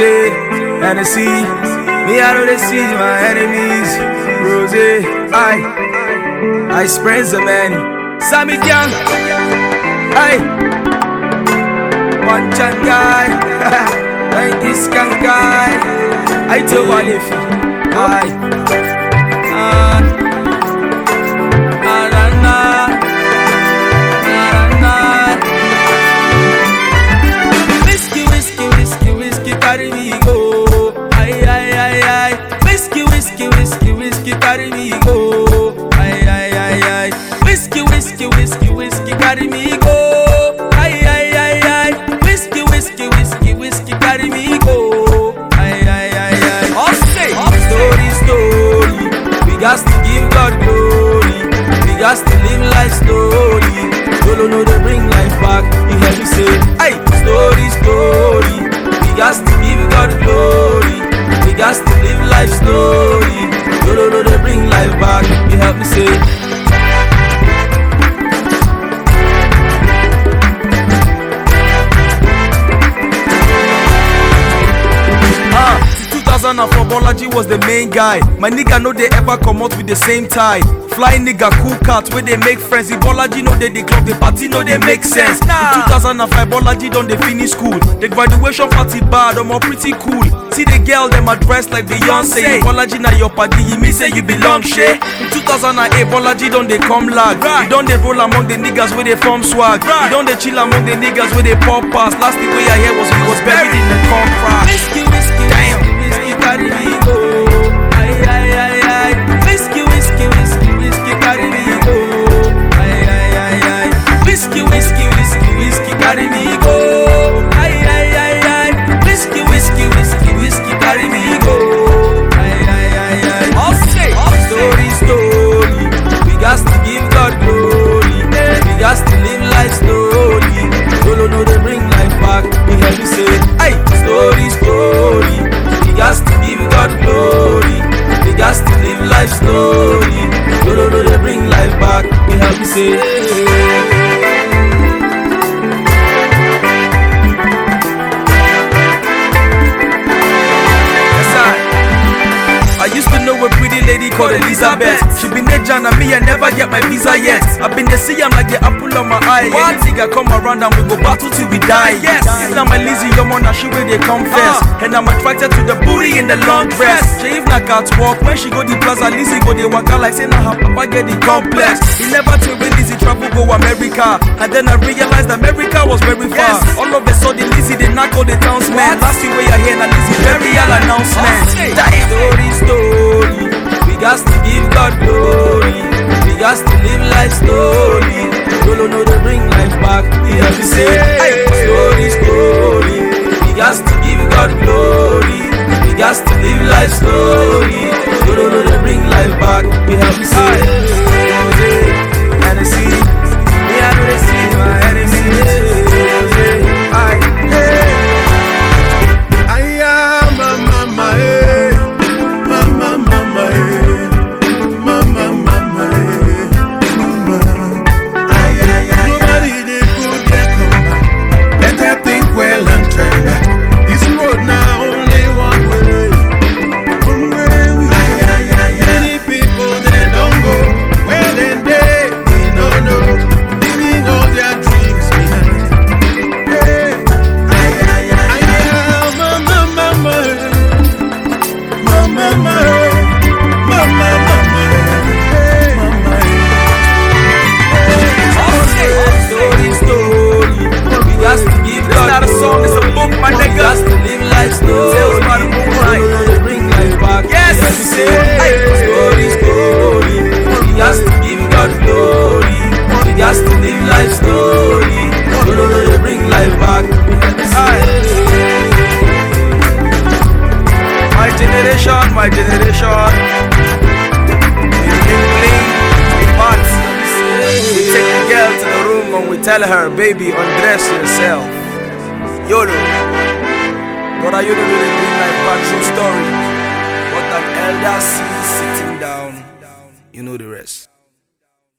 Hennessy. Me, I know they see my enemies. Rose, I sprains the man. Sammy Gang, one chan guy, like this can guy. I tell one if whiskey, carry me go. Whiskey, carry me go. Whiskey, carry me go. Whiskey, carry me go. All say, story. We got to give God glory. We got to live life slowly. No, they bring life back. You hear me say, hey, story. We got to give God glory. We got to live life slowly. No, they bring life back. You help me say. 2004 Bolaji was the main guy. My nigga know they ever come out with the same tie. Fly nigga, cool cat, where they make friends. The Bolaji know they club, the party know they make sense. In 2005 Bolaji done they finish school. The graduation party bad, I'm all pretty cool. See the girl, them are dressed like Beyonce. Bolaji na your party, you me say you belong, shey. In 2008 Bolaji done they come lag. He done they roll among the niggas where they form swag. He done they chill among the niggas where they pop pass. Last thing way I hear was he was buried in the car crash. Whiskey, damn. Carry me go. Whiskey, carry me go. Whiskey, carry me go. Whiskey, carry me go. All say, story. We got to give God glory. We got to live life slowly. No, they bring life back. You hear me say, hey, story. We got to give God glory. We got to live life slowly. No, they bring life back. You help me say. I used to know a pretty lady called Elizabeth. She been there John and me, I never get my visa yet. I been there see I'm like the apple on my eye. One nigga come around and we go battle till we die. Yes, it's not my Lizzie, your man, she where they come first. And I'm attracted to the booty in the long dress. She even like at walk when she go the plaza, Lizzie go they walk out like saying her papa get the complex. He never told me Lizzie travel go America. And then I realized America was very far. All of a sudden Lizzie they knock all the townsmen. Last thing where you hear now Lizzie burial announcement. Story. We got to give God glory. We got to live life slowly. No, they bring life back. You hear me say, hey, story. We got to give God glory. We got to live life slowly. No, they bring life back. You hear me say, Hennessy. Me, I know they see my enemies. My generation, we take the girl to the room and we tell her, baby, undress yourself. YOLO. Brother, you know the bring life back, true story. What an elder sees sitting down, you know the rest.